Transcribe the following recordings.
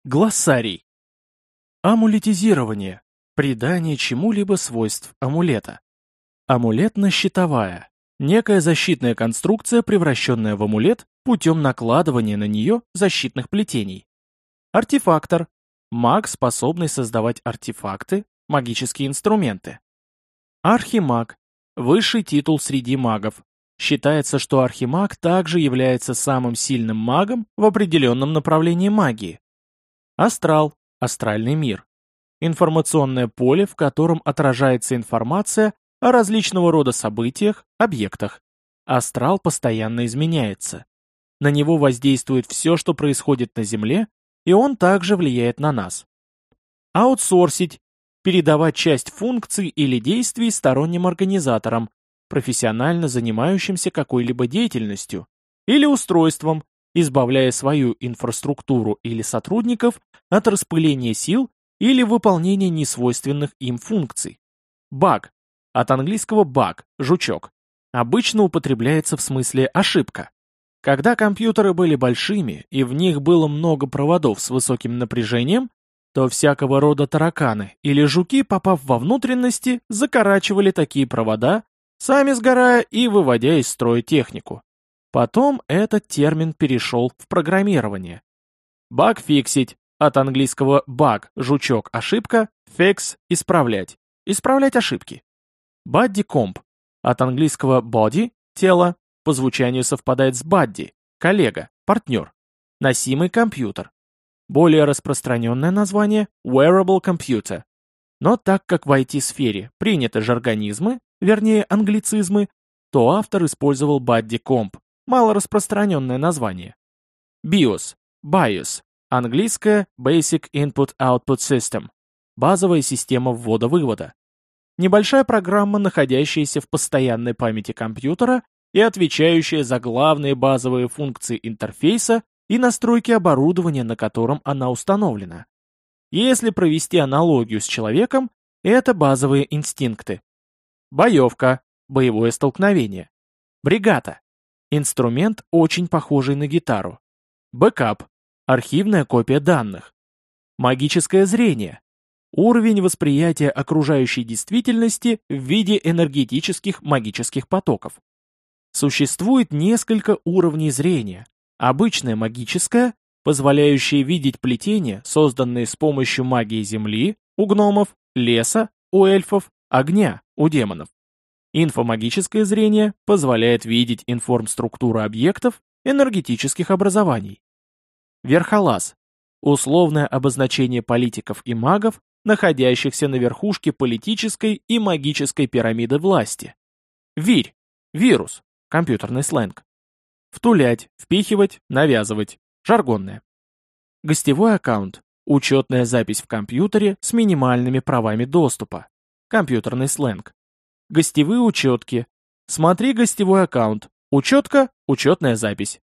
Глоссарий. Амулетизирование. Придание чему-либо свойств амулета. Амулетно-щитовая. Некая защитная конструкция, превращенная в амулет путем накладывания на нее защитных плетений. Артефактор. Маг, способный создавать артефакты, магические инструменты. Архимаг. Высший титул среди магов. Считается, что архимаг также является самым сильным магом в определенном направлении магии. Астрал, астральный мир. Информационное поле, в котором отражается информация о различного рода событиях, объектах. Астрал постоянно изменяется. На него воздействует все, что происходит на Земле, и он также влияет на нас. Аутсорсить. Передавать часть функций или действий сторонним организаторам, профессионально занимающимся какой-либо деятельностью, или устройством, избавляя свою инфраструктуру или сотрудников от распыления сил или выполнения несвойственных им функций. Баг, от английского bug, жучок, обычно употребляется в смысле ошибка. Когда компьютеры были большими и в них было много проводов с высоким напряжением, то всякого рода тараканы или жуки, попав во внутренности, закорачивали такие провода, сами сгорая и выводя из строя технику. Потом этот термин перешел в программирование. Баг-фиксить, от английского bug, жучок, ошибка, fix, исправлять, исправлять ошибки. Buddy-комп, от английского body, тело, по звучанию совпадает с buddy, коллега, партнер, носимый компьютер. Более распространенное название wearable computer. Но так как в IT-сфере приняты жаргонизмы, вернее англицизмы, то автор использовал buddy-комп, малораспространенное название. BIOS, английское Basic Input-Output System, базовая система ввода-вывода. Небольшая программа, находящаяся в постоянной памяти компьютера и отвечающая за главные базовые функции интерфейса и настройки оборудования, на котором она установлена. Если провести аналогию с человеком, это базовые инстинкты. Боевка, боевое столкновение. Бригада, инструмент, очень похожий на гитару. Бэкап, архивная копия данных. Магическое зрение, уровень восприятия окружающей действительности в виде энергетических магических потоков. Существует несколько уровней зрения. Обычное магическое, позволяющее видеть плетения, созданные с помощью магии Земли, у гномов, леса, у эльфов, огня, у демонов. Инфомагическое зрение позволяет видеть информструктуру объектов, энергетических образований. Верхолаз – условное обозначение политиков и магов, находящихся на верхушке политической и магической пирамиды власти. Вирь – вирус, компьютерный сленг. Втулять, впихивать, навязывать, жаргонное. Гостевой аккаунт – учетная запись в компьютере с минимальными правами доступа, компьютерный сленг. Гостевые учетки. Смотри гостевой аккаунт. Учетка, учетная запись.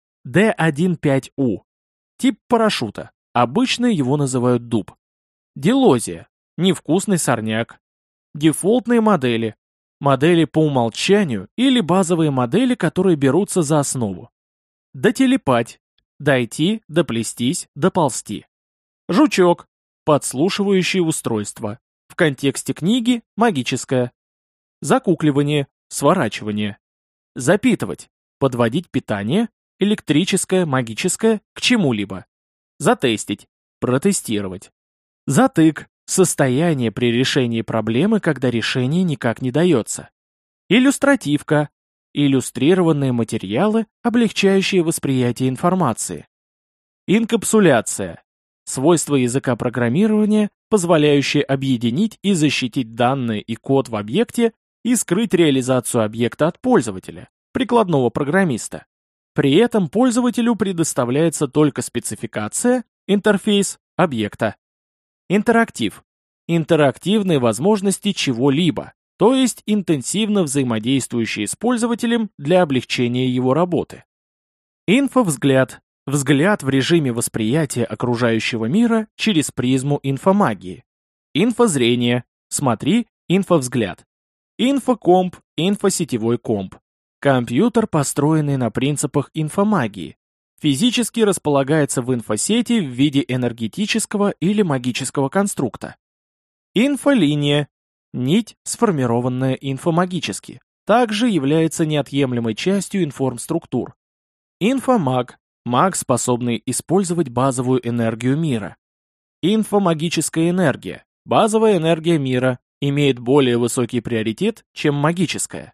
D15U. Тип парашюта. Обычно его называют дуб. Дилозия. Невкусный сорняк. Дефолтные модели. Модели по умолчанию или базовые модели, которые берутся за основу. Дотелепать. Дойти, доплестись, доползти. Жучок. Подслушивающее устройство. В контексте книги магическое. Закукливание, сворачивание. Запитывать, подводить питание, электрическое, магическое, к чему-либо. Затестить, протестировать. Затык, состояние при решении проблемы, когда решение никак не дается. Иллюстративка, иллюстрированные материалы, облегчающие восприятие информации. Инкапсуляция, свойство языка программирования, позволяющее объединить и защитить данные и код в объекте и скрыть реализацию объекта от пользователя, прикладного программиста. При этом пользователю предоставляется только спецификация, интерфейс, объекта. Интерактив. Интерактивные возможности чего-либо, то есть интенсивно взаимодействующие с пользователем для облегчения его работы. Инфовзгляд. Взгляд в режиме восприятия окружающего мира через призму инфомагии. Инфозрение. Смотри, инфовзгляд. Инфокомп, инфосетевой комп. Компьютер, построенный на принципах инфомагии. Физически располагается в инфосети в виде энергетического или магического конструкта. Инфолиния, нить, сформированная инфомагически, также является неотъемлемой частью информструктур. Инфомаг, маг, способный использовать базовую энергию мира. Инфомагическая энергия, базовая энергия мира, имеет более высокий приоритет, чем магическая.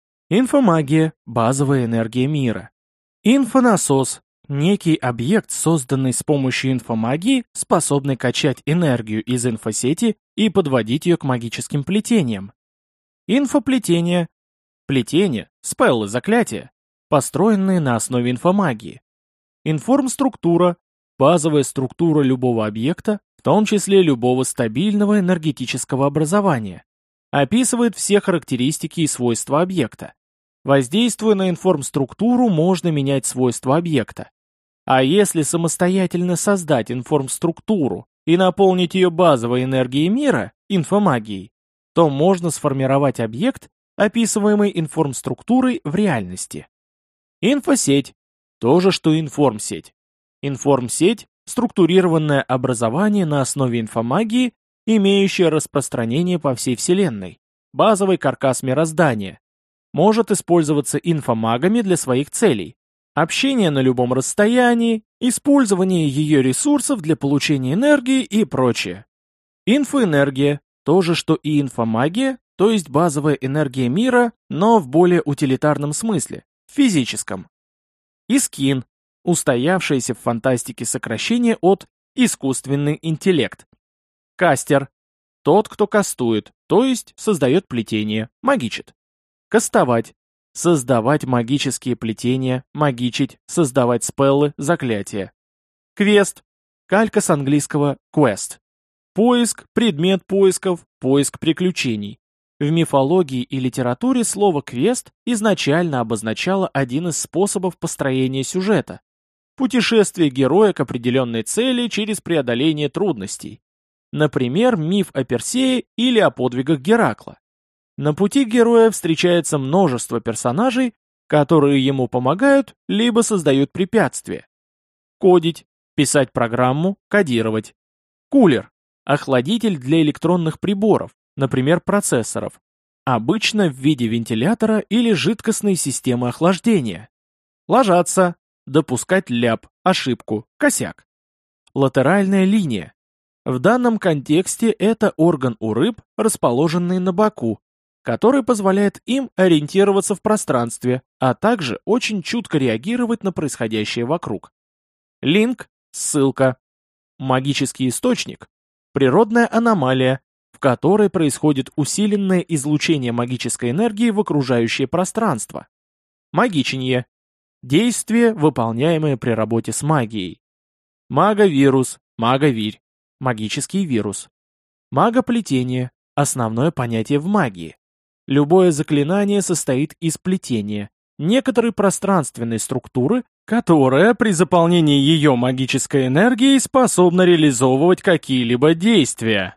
Инфомагия, базовая энергия мира. Инфонасос, некий объект, созданный с помощью инфомагии, способный качать энергию из инфосети и подводить ее к магическим плетениям. Инфоплетение, плетение, спеллы, заклятия, построенные на основе инфомагии. Информструктура, базовая структура любого объекта, в том числе любого стабильного энергетического образования, описывает все характеристики и свойства объекта. Воздействуя на информструктуру, можно менять свойства объекта. А если самостоятельно создать информструктуру и наполнить ее базовой энергией мира, инфомагией, то можно сформировать объект, описываемый информструктурой в реальности. Инфосеть – то же, что информсеть. Информсеть – структурированное образование на основе инфомагии, имеющее распространение по всей Вселенной, базовый каркас мироздания, может использоваться инфомагами для своих целей, общение на любом расстоянии, использование ее ресурсов для получения энергии и прочее. Инфоэнергия – то же, что и инфомагия, то есть базовая энергия мира, но в более утилитарном смысле, физическом. Искин – устоявшееся в фантастике сокращение от искусственный интеллект. Кастер – тот, кто кастует, то есть создает плетение, магичит. Кастовать – создавать магические плетения, магичить, создавать спеллы, заклятия. Квест – калька с английского quest. Поиск, предмет поисков, поиск приключений. В мифологии и литературе слово «квест» изначально обозначало один из способов построения сюжета – путешествие героя к определенной цели через преодоление трудностей. Например, миф о Персее или о подвигах Геракла. На пути героя встречается множество персонажей, которые ему помогают, либо создают препятствия. Кодить, писать программу, кодировать. Кулер – охладитель для электронных приборов, например, процессоров, обычно в виде вентилятора или жидкостной системы охлаждения. Ложаться, допускать ляп, ошибку, косяк. Латеральная линия. В данном контексте это орган у рыб, расположенный на боку, который позволяет им ориентироваться в пространстве, а также очень чутко реагировать на происходящее вокруг. Линк – ссылка. Магический источник – природная аномалия, в которой происходит усиленное излучение магической энергии в окружающее пространство. Магиченье – действие, выполняемое при работе с магией. Маговирус, маговирь – магический вирус. Магоплетение – основное понятие в магии. Любое заклинание состоит из плетения, некоторой пространственной структуры, которая при заполнении ее магической энергией способна реализовывать какие-либо действия.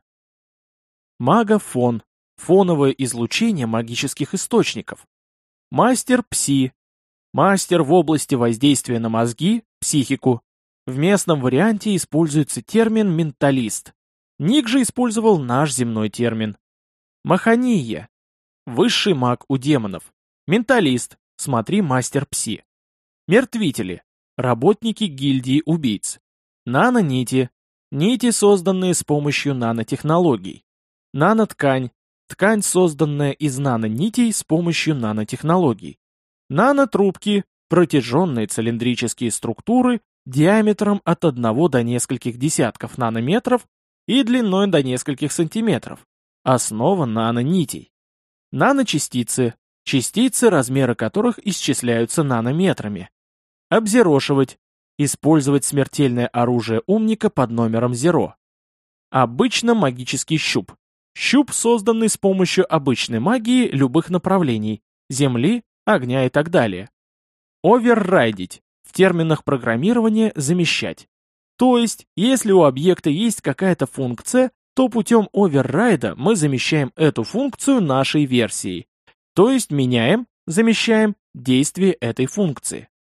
Магофон – фоновое излучение магических источников. Мастер-пси – мастер в области воздействия на мозги, психику. В местном варианте используется термин «менталист». Ник же использовал наш земной термин. Махания – высший маг у демонов. Менталист, смотри мастер-пси. Мертвители, работники гильдии убийц. Нанонити, нити, созданные с помощью нанотехнологий. Наноткань, ткань, созданная из нанонитей с помощью нанотехнологий. Нанотрубки, протяженные цилиндрические структуры диаметром от 1 до нескольких десятков нанометров и длиной до нескольких сантиметров. Основа нанонитей. Наночастицы – частицы, размеры которых исчисляются нанометрами. Обзерошивать – использовать смертельное оружие умника под номером 0. Обычно магический щуп. Щуп, созданный с помощью обычной магии любых направлений – земли, огня и так далее. Оверрайдить – в терминах программирования замещать. То есть, если у объекта есть какая-то функция, то путем оверрайда мы замещаем эту функцию нашей версией, то есть меняем, замещаем действие этой функции.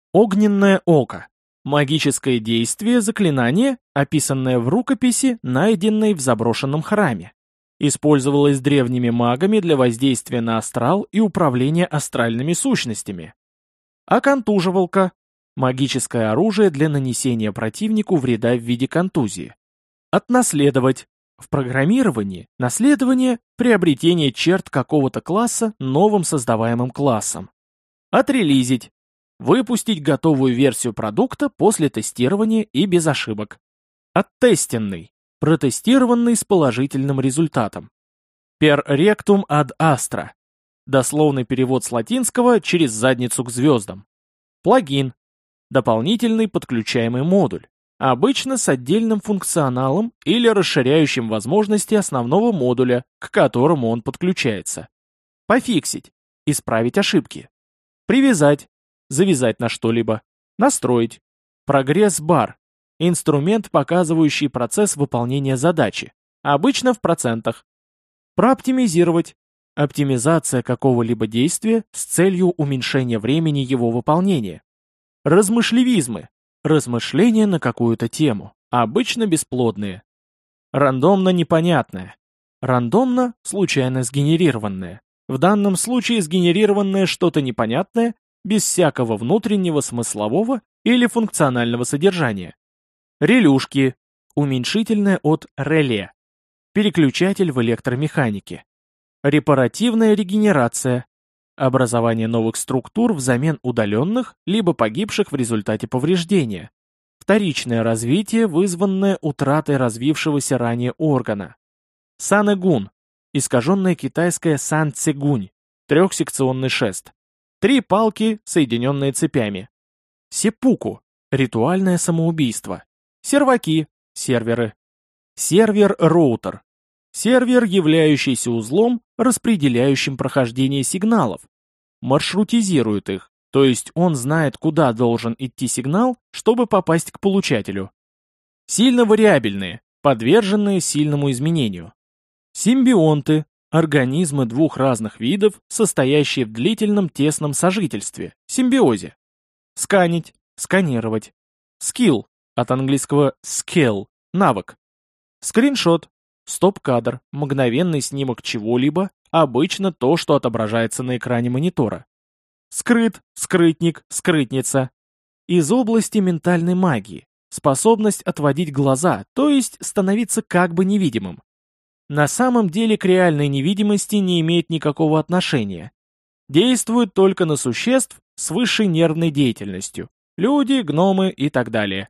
Огненное око. Магическое действие заклинание, описанное в рукописи, найденной в заброшенном храме. Использовалось древними магами для воздействия на астрал и управления астральными сущностями. Оконтуживалка. Магическое оружие для нанесения противнику вреда в виде контузии. Отнаследовать. В программировании наследование – приобретение черт какого-то класса новым создаваемым классом. Отрелизить. Выпустить готовую версию продукта после тестирования и без ошибок. Оттестенный. Протестированный с положительным результатом. Per rectum ad astra. Дословный перевод с латинского «через задницу к звездам». Плагин. Дополнительный подключаемый модуль. Обычно с отдельным функционалом или расширяющим возможности основного модуля, к которому он подключается. Пофиксить. Исправить ошибки. Привязать. Завязать на что-либо. Настроить. Прогресс-бар. Инструмент, показывающий процесс выполнения задачи. Обычно в процентах. Прооптимизировать. Оптимизация какого-либо действия с целью уменьшения времени его выполнения. Размышлевизмы. Размышления на какую-то тему. Обычно бесплодные. Рандомно непонятное. Рандомно случайно сгенерированное. В данном случае сгенерированное что-то непонятное, без всякого внутреннего смыслового или функционального содержания. Релюшки. Уменьшительное от реле. Переключатель в электромеханике. Репаративная регенерация. Образование новых структур взамен удаленных, либо погибших в результате повреждения. Вторичное развитие, вызванное утратой развившегося ранее органа. Санэгун. Искаженное китайское сан-цегунь. Трехсекционный шест. 3 палки, соединенные цепями. Сеппуку. Ритуальное самоубийство. Серваки. Серверы. Сервер-роутер. Сервер, являющийся узлом, распределяющим прохождение сигналов. Маршрутизирует их, то есть он знает, куда должен идти сигнал, чтобы попасть к получателю. Сильно вариабельные, подверженные сильному изменению. Симбионты – организмы двух разных видов, состоящие в длительном тесном сожительстве, симбиозе. Сканить, сканировать. Скилл, от английского skill – навык. Скриншот. Стоп-кадр, мгновенный снимок чего-либо, обычно то, что отображается на экране монитора. Скрыт, скрытник, скрытница. Из области ментальной магии. Способность отводить глаза, то есть становиться как бы невидимым. На самом деле к реальной невидимости не имеет никакого отношения. Действует только на существ с высшей нервной деятельностью. Люди, гномы и так далее.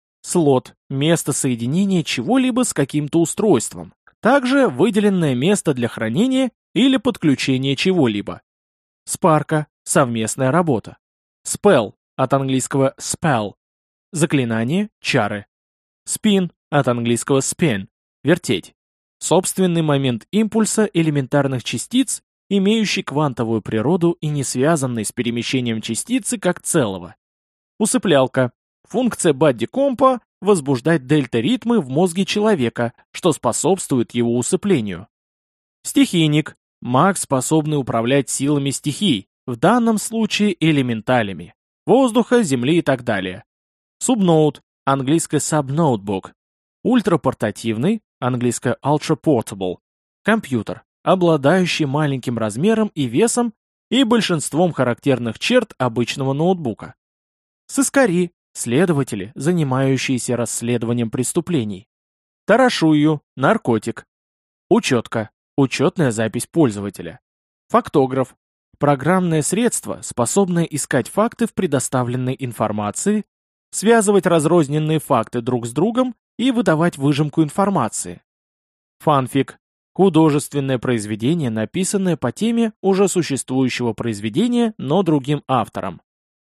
Слот – место соединения чего-либо с каким-то устройством. Также выделенное место для хранения или подключения чего-либо. Спарка – совместная работа. Спелл – от английского spell. Заклинание, чары. Спин – от английского spin – вертеть. Собственный момент импульса элементарных частиц, имеющий квантовую природу и не связанный с перемещением частицы как целого. Усыплялка. Функция бадди-компа – возбуждать дельта-ритмы в мозге человека, что способствует его усыплению. Стихийник – маг, способный управлять силами стихий, в данном случае элементалями, воздуха, земли и так далее. Субноут – английское subnotebook. Ультрапортативный, английское ultra-portable. Компьютер, обладающий маленьким размером и весом и большинством характерных черт обычного ноутбука. Сыскари – следователи, занимающиеся расследованием преступлений. Тарашую – наркотик. Учетка – учетная запись пользователя. Фактограф – программное средство, способное искать факты в предоставленной информации, связывать разрозненные факты друг с другом и выдавать выжимку информации. Фанфик – художественное произведение, написанное по теме уже существующего произведения, но другим автором.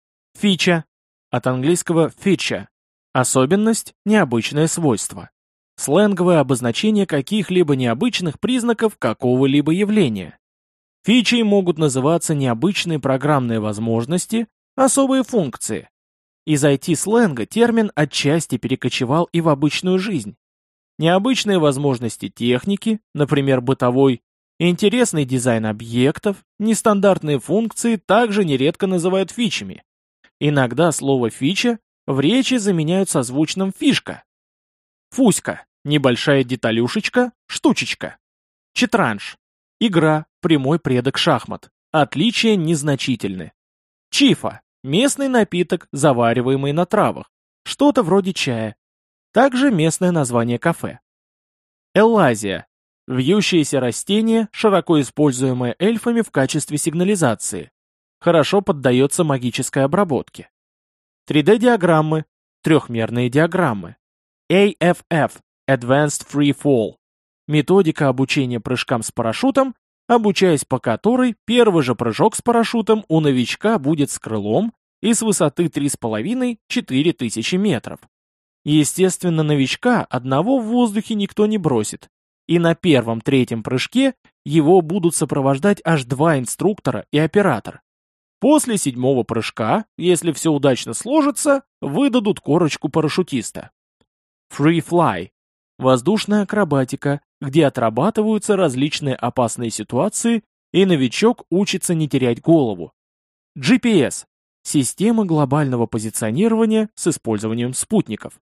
Фича – от английского feature – особенность, необычное свойство. Сленговое обозначение каких-либо необычных признаков какого-либо явления. Фичей могут называться необычные программные возможности, особые функции. Из IT-сленга термин отчасти перекочевал и в обычную жизнь. Необычные возможности техники, например, бытовой, интересный дизайн объектов, нестандартные функции также нередко называют фичами. Иногда слово «фича» в речи заменяют созвучным «фишка». Фуська – небольшая деталюшечка, штучечка. Четранж – игра, прямой предок шахмат. Отличия незначительны. Чифа – местный напиток, завариваемый на травах. Что-то вроде чая. Также местное название кафе. Эллазия – вьющееся растение, широко используемое эльфами в качестве сигнализации. Хорошо поддается магической обработке. 3D-диаграммы, трехмерные диаграммы. AFF – Advanced Free Fall – методика обучения прыжкам с парашютом, обучаясь по которой первый же прыжок с парашютом у новичка будет с крылом и с высоты 3,5-4 тысячи метров. Естественно, новичка одного в воздухе никто не бросит, и на первом-третьем прыжке его будут сопровождать аж 2 инструктора и оператор. После 7-го прыжка, если все удачно сложится, выдадут корочку парашютиста. Free Fly – воздушная акробатика, где отрабатываются различные опасные ситуации, и новичок учится не терять голову. GPS – система глобального позиционирования с использованием спутников.